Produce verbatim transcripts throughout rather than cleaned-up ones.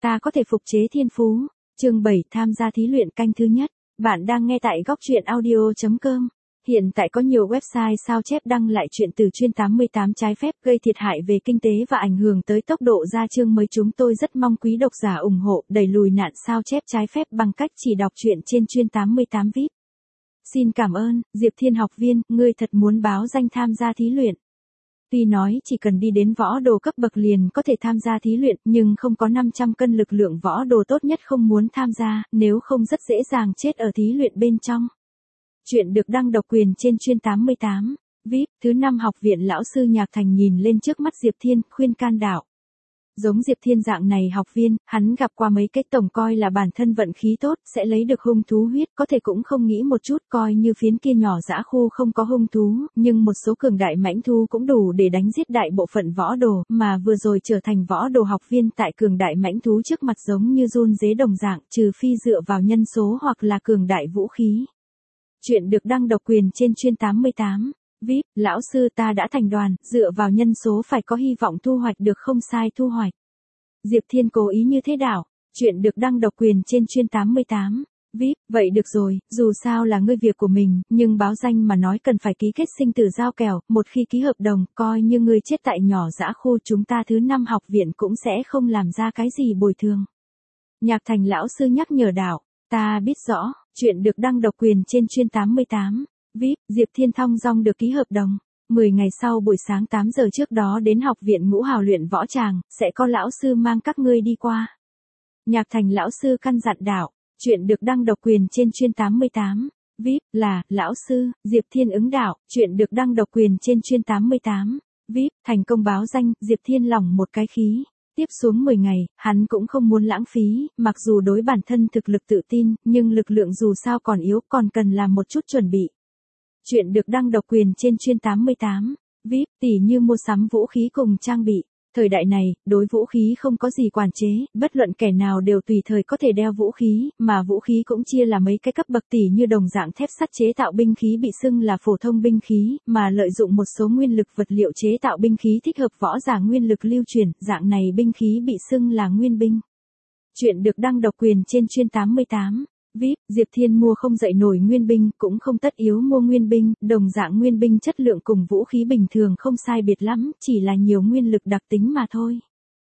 Ta có thể phục chế thiên phú. Chương bảy tham gia thí luyện canh thứ nhất. Bạn đang nghe tại góc truyện audio chấm com. Hiện tại có nhiều website sao chép đăng lại chuyện từ chuyên tám mươi tám trái phép gây thiệt hại về kinh tế và ảnh hưởng tới tốc độ ra chương mới. Chúng tôi rất mong quý độc giả ủng hộ đẩy lùi nạn sao chép trái phép bằng cách chỉ đọc truyện trên chuyên tám mươi tám vê i pê. Xin cảm ơn, Diệp Thiên học viên, ngươi thật muốn báo danh tham gia thí luyện. Tuy nói chỉ cần đi đến võ đồ cấp bậc liền có thể tham gia thí luyện, nhưng không có năm trăm cân lực lượng võ đồ tốt nhất không muốn tham gia, nếu không rất dễ dàng chết ở thí luyện bên trong. Chuyện được đăng độc quyền trên chuyên tám mươi tám vê i pê. Thứ năm học viện lão sư Nhạc Thành nhìn lên trước mắt Diệp Thiên, khuyên can đạo. Giống Diệp Thiên dạng này học viên, hắn gặp qua mấy cái tổng coi là bản thân vận khí tốt, sẽ lấy được hung thú huyết, có thể cũng không nghĩ một chút coi như phiến kia nhỏ dã khu không có hung thú, nhưng một số cường đại mãnh thú cũng đủ để đánh giết đại bộ phận võ đồ, mà vừa rồi trở thành võ đồ học viên tại cường đại mãnh thú trước mặt giống như run rế đồng dạng, trừ phi dựa vào nhân số hoặc là cường đại vũ khí. Chuyện được đăng độc quyền trên chuyên tám mươi tám vê i pê. Lão sư ta đã thành đoàn, dựa vào nhân số phải có hy vọng thu hoạch được không sai thu hoạch. Diệp Thiên cố ý như thế đảo. Chuyện được đăng độc quyền trên chuyên tám mươi tám vê i pê. Vậy được rồi, dù sao là ngươi việc của mình, nhưng báo danh mà nói cần phải ký kết sinh tử giao kèo, một khi ký hợp đồng, coi như ngươi chết tại nhỏ dã khu chúng ta thứ năm học viện cũng sẽ không làm ra cái gì bồi thường. Nhạc Thành lão sư nhắc nhở đảo. Ta biết rõ, chuyện được đăng độc quyền trên chuyên tám mươi tám vê i pê. Diệp Thiên thong dong được ký hợp đồng. mười ngày sau buổi sáng tám giờ trước đó đến học viện Ngũ Hào luyện võ tràng, sẽ có lão sư mang các ngươi đi qua. Nhạc Thành lão sư căn dặn đạo. Chuyện được đăng độc quyền trên chuyên tám mươi tám vê i pê. Là, lão sư, Diệp Thiên ứng đạo. Chuyện được đăng độc quyền trên chuyên tám mươi tám vê i pê. Thành công báo danh, Diệp Thiên lỏng một cái khí. Tiếp xuống mười ngày, hắn cũng không muốn lãng phí, mặc dù đối bản thân thực lực tự tin, nhưng lực lượng dù sao còn yếu, còn cần làm một chút chuẩn bị. Chuyện được đăng độc quyền trên chuyên tám mươi tám vê i pê, tỉ như mua sắm vũ khí cùng trang bị. Thời đại này, đối vũ khí không có gì quản chế, bất luận kẻ nào đều tùy thời có thể đeo vũ khí, mà vũ khí cũng chia là mấy cái cấp bậc tỉ như đồng dạng thép sắt chế tạo binh khí bị xưng là phổ thông binh khí, mà lợi dụng một số nguyên lực vật liệu chế tạo binh khí thích hợp võ giả nguyên lực lưu truyền, dạng này binh khí bị xưng là nguyên binh. Chuyện được đăng độc quyền trên chuyên tám mươi tám vê i pê. Diệp Thiên mua không dậy nổi nguyên binh, cũng không tất yếu mua nguyên binh, đồng dạng nguyên binh chất lượng cùng vũ khí bình thường không sai biệt lắm, chỉ là nhiều nguyên lực đặc tính mà thôi.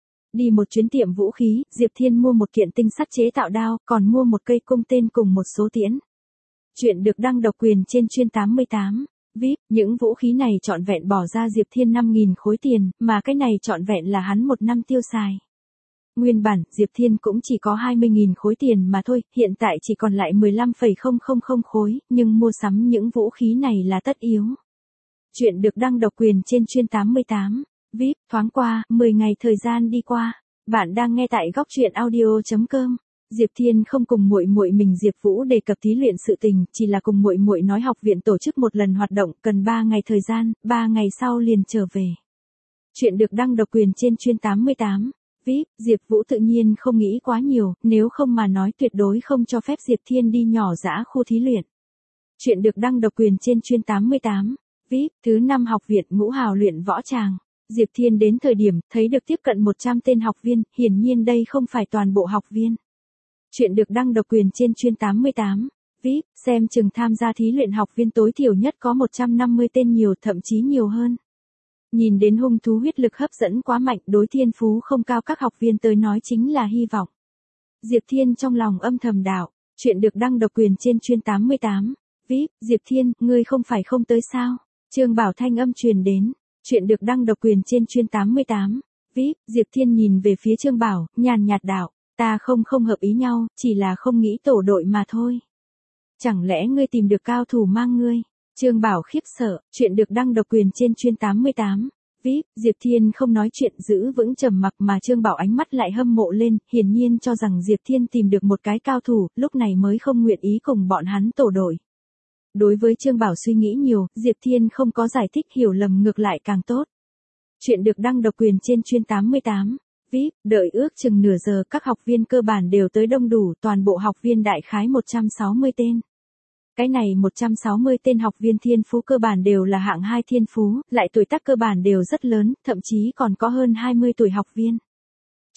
Đi một chuyến tiệm vũ khí, Diệp Thiên mua một kiện tinh sắt chế tạo đao, còn mua một cây cung tên cùng một số tiễn. Chuyện được đăng độc quyền trên chuyên tám mươi tám vê i pê. Những vũ khí này trọn vẹn bỏ ra Diệp Thiên năm nghìn khối tiền, mà cái này trọn vẹn là hắn một năm tiêu xài. Nguyên bản, Diệp Thiên cũng chỉ có hai mươi nghìn khối tiền mà thôi, hiện tại chỉ còn lại mười lăm phẩy không không không khối, nhưng mua sắm những vũ khí này là tất yếu. Chuyện được đăng độc quyền trên chuyên tám mươi tám vê i pê. Thoáng qua, mười ngày thời gian đi qua. Bạn đang nghe tại góc truyện audio chấm com. Diệp Thiên không cùng muội muội mình Diệp Vũ đề cập thí luyện sự tình, chỉ là cùng muội muội nói học viện tổ chức một lần hoạt động, cần ba ngày thời gian, ba ngày sau liền trở về. Chuyện được đăng độc quyền trên chuyên tám mươi tám vê i pê. Diệp Vũ tự nhiên không nghĩ quá nhiều, nếu không mà nói tuyệt đối không cho phép Diệp Thiên đi nhỏ dã khu thí luyện. Chuyện được đăng độc quyền trên chuyên tám mươi tám vê i pê. Thứ năm học viện Ngũ Hào luyện võ tràng. Diệp Thiên đến thời điểm, thấy được tiếp cận một trăm tên học viên, hiển nhiên đây không phải toàn bộ học viên. Chuyện được đăng độc quyền trên chuyên tám mươi tám vê i pê. Xem chừng tham gia thí luyện học viên tối thiểu nhất có một trăm năm mươi tên nhiều, thậm chí nhiều hơn. Nhìn đến hung thú huyết lực hấp dẫn quá mạnh, đối thiên phú không cao các học viên tới nói chính là hy vọng. Diệp Thiên trong lòng âm thầm đạo. Chuyện được đăng độc quyền trên chuyên tám mươi tám vê i pê. Diệp Thiên, ngươi không phải không tới sao? Trương Bảo thanh âm truyền đến. Chuyện được đăng độc quyền trên chuyên tám mươi tám vê i pê. Diệp Thiên nhìn về phía Trương Bảo, nhàn nhạt đạo. Ta không không hợp ý nhau, chỉ là không nghĩ tổ đội mà thôi. Chẳng lẽ ngươi tìm được cao thủ mang ngươi? Trương Bảo khiếp sợ. Chuyện được đăng độc quyền trên chuyên tám mươi tám vê i pê. Diệp Thiên không nói chuyện, giữ vững trầm mặc, mà Trương Bảo ánh mắt lại hâm mộ lên, hiển nhiên cho rằng Diệp Thiên tìm được một cái cao thủ, lúc này mới không nguyện ý cùng bọn hắn tổ đội. Đối với Trương Bảo suy nghĩ nhiều, Diệp Thiên không có giải thích, hiểu lầm ngược lại càng tốt. Chuyện được đăng độc quyền trên chuyên tám mươi tám vê i pê. Đợi ước chừng nửa giờ, các học viên cơ bản đều tới đông đủ, toàn bộ học viên đại khái một trăm sáu mươi tên. Cái này một trăm sáu mươi tên học viên thiên phú cơ bản đều là hạng hai thiên phú, lại tuổi tác cơ bản đều rất lớn, thậm chí còn có hơn hai mươi tuổi học viên.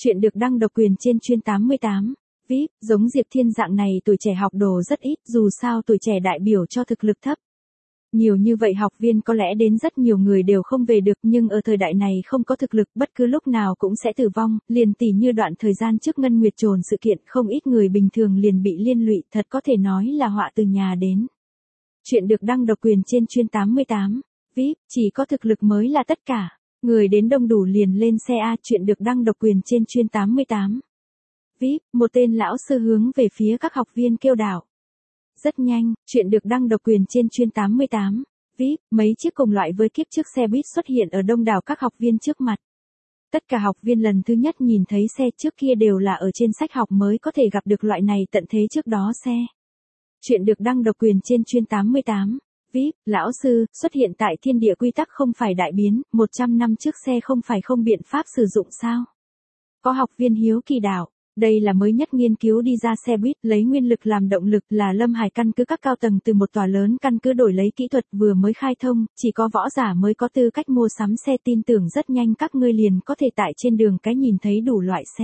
Chuyện được đăng độc quyền trên chuyên tám mươi tám. vê i pê, giống Diệp Thiên dạng này tuổi trẻ học đồ rất ít, dù sao tuổi trẻ đại biểu cho thực lực thấp. Nhiều như vậy học viên có lẽ đến rất nhiều người đều không về được, nhưng ở thời đại này không có thực lực bất cứ lúc nào cũng sẽ tử vong, liền tỉ như đoạn thời gian trước Ngân Nguyệt Trồn sự kiện, không ít người bình thường liền bị liên lụy, thật có thể nói là họa từ nhà đến. Chuyện được đăng độc quyền trên chuyên tám mươi tám. vê i pê, chỉ có thực lực mới là tất cả. Người đến đông đủ liền lên xe A. Chuyện được đăng độc quyền trên chuyên tám mươi tám. vê i pê, một tên lão sư hướng về phía các học viên kêu đảo. Rất nhanh, chuyện được đăng độc quyền trên chuyên tám mươi tám. vê i pê, mấy chiếc cùng loại với kiếp trước xe buýt xuất hiện ở đông đảo các học viên trước mặt. Tất cả học viên lần thứ nhất nhìn thấy xe, trước kia đều là ở trên sách học mới có thể gặp được loại này tận thế trước đó xe. Chuyện được đăng độc quyền trên chuyên tám mươi tám. vê i pê, lão sư, xuất hiện tại thiên địa quy tắc không phải đại biến, một trăm năm trước xe không phải không biện pháp sử dụng sao? Có học viên hiếu kỳ đảo. Đây là mới nhất nghiên cứu đi ra xe buýt lấy nguyên lực làm động lực, là Lâm Hải căn cứ các cao tầng từ một tòa lớn căn cứ đổi lấy kỹ thuật vừa mới khai thông, chỉ có võ giả mới có tư cách mua sắm xe, tin tưởng rất nhanh các ngươi liền có thể tại trên đường cái nhìn thấy đủ loại xe.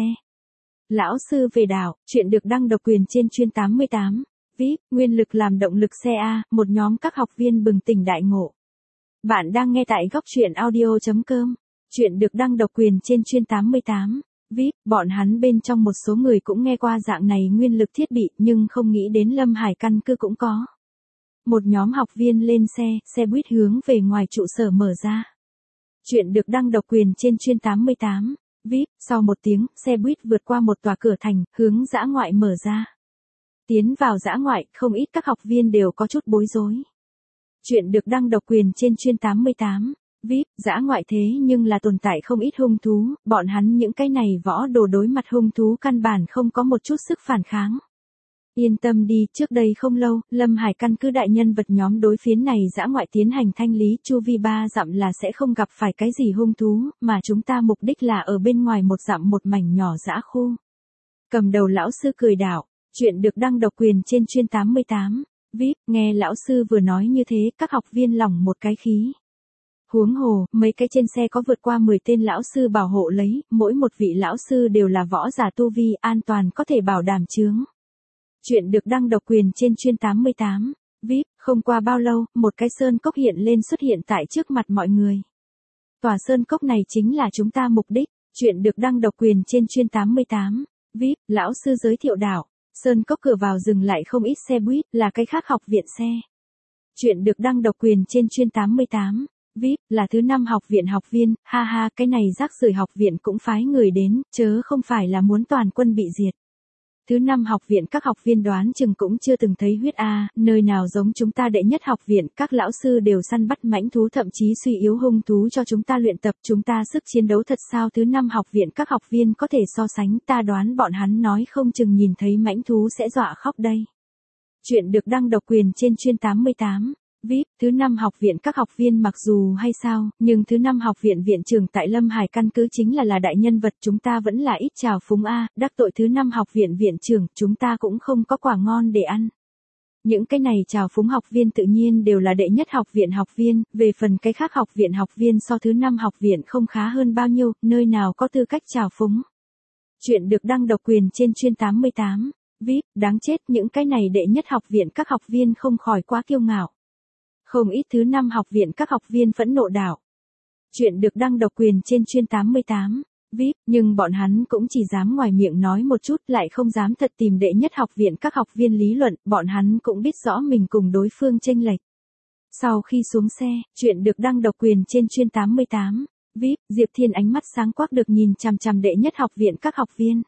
Lão sư về đảo, chuyện được đăng độc quyền trên chuyên tám mươi tám. vê i pê, nguyên lực làm động lực xe A, một nhóm các học viên bừng tỉnh đại ngộ. Bạn đang nghe tại góc truyện audio chấm com. Chuyện được đăng độc quyền trên chuyên tám mươi tám. vê i pê, bọn hắn bên trong một số người cũng nghe qua dạng này nguyên lực thiết bị, nhưng không nghĩ đến Lâm Hải căn cứ cũng có. Một nhóm học viên lên xe, xe buýt hướng về ngoài trụ sở mở ra. Chuyện được đăng độc quyền trên chuyên tám mươi tám. vê i pê, sau một tiếng, xe buýt vượt qua một tòa cửa thành, hướng dã ngoại mở ra. Tiến vào dã ngoại, không ít các học viên đều có chút bối rối. Chuyện được đăng độc quyền trên chuyên tám mươi tám. vê i pê, dã ngoại thế nhưng là tồn tại không ít hung thú, bọn hắn những cái này võ đồ đối mặt hung thú căn bản không có một chút sức phản kháng. Yên tâm đi, trước đây không lâu, Lâm Hải căn cứ đại nhân vật nhóm đối phiến này dã ngoại tiến hành thanh lý, chu vi ba dặm là sẽ không gặp phải cái gì hung thú, mà chúng ta mục đích là ở bên ngoài một dặm một mảnh nhỏ dã khu. Cầm đầu lão sư cười đảo. Chuyện được đăng độc quyền trên chuyên tám mươi tám. vê i pê, nghe lão sư vừa nói như thế, các học viên lỏng một cái khí. Huống hồ, mấy cái trên xe có vượt qua mười tên lão sư bảo hộ lấy, mỗi một vị lão sư đều là võ giả tu vi, an toàn có thể bảo đảm chướng. Chuyện được đăng độc quyền trên chuyên tám mươi tám. vê i pê, không qua bao lâu, một cái sơn cốc hiện lên xuất hiện tại trước mặt mọi người. Tòa sơn cốc này chính là chúng ta mục đích. Chuyện được đăng độc quyền trên chuyên tám mươi tám. vê i pê, lão sư giới thiệu đảo. Sơn cốc cửa vào dừng lại không ít xe buýt, là cái khác học viện xe. Chuyện được đăng độc quyền trên chuyên tám mươi tám. vê i pê, là thứ năm học viện học viên, ha ha, cái này rác rưởi học viện cũng phái người đến, chớ không phải là muốn toàn quân bị diệt. Thứ năm học viện các học viên đoán chừng cũng chưa từng thấy huyết A, nơi nào giống chúng ta đệ nhất học viện, các lão sư đều săn bắt mãnh thú, thậm chí suy yếu hung thú cho chúng ta luyện tập, chúng ta sức chiến đấu thật sao? Thứ năm học viện các học viên có thể so sánh, ta đoán bọn hắn nói không chừng nhìn thấy mãnh thú sẽ dọa khóc đây. Chuyện được đăng độc quyền trên chuyên tám mươi tám. vê i pê, thứ năm học viện các học viên mặc dù hay sao, nhưng thứ năm học viện viện trưởng tại Lâm Hải căn cứ chính là là đại nhân vật, chúng ta vẫn là ít trào phúng A, đắc tội thứ năm học viện viện trưởng, chúng ta cũng không có quả ngon để ăn. Những cái này trào phúng học viên tự nhiên đều là đệ nhất học viện học viên, về phần cái khác học viện học viên so thứ năm học viện không khá hơn bao nhiêu, nơi nào có tư cách trào phúng. Chuyện được đăng độc quyền trên chuyên tám mươi tám. vê i pê, đáng chết, những cái này đệ nhất học viện các học viên không khỏi quá kiêu ngạo. Không ít thứ năm học viện các học viên phẫn nộ đảo. Chuyện được đăng độc quyền trên chuyên tám mươi tám. vê i pê, nhưng bọn hắn cũng chỉ dám ngoài miệng nói một chút, lại không dám thật tìm đệ nhất học viện các học viên lý luận, bọn hắn cũng biết rõ mình cùng đối phương chênh lệch. Sau khi xuống xe, chuyện được đăng độc quyền trên chuyên tám mươi tám. vê i pê, Diệp Thiên ánh mắt sáng quắc được nhìn chằm chằm đệ nhất học viện các học viên.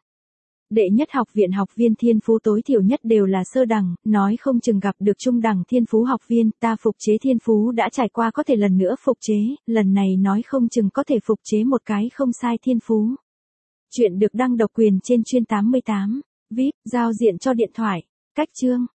Đệ nhất học viện học viên thiên phú tối thiểu nhất đều là sơ đẳng, nói không chừng gặp được trung đẳng thiên phú học viên, ta phục chế thiên phú đã trải qua có thể lần nữa phục chế, lần này nói không chừng có thể phục chế một cái không sai thiên phú. Chuyện được đăng độc quyền trên chuyên tám mươi tám. vê i pê, giao diện cho điện thoại. Cách chương.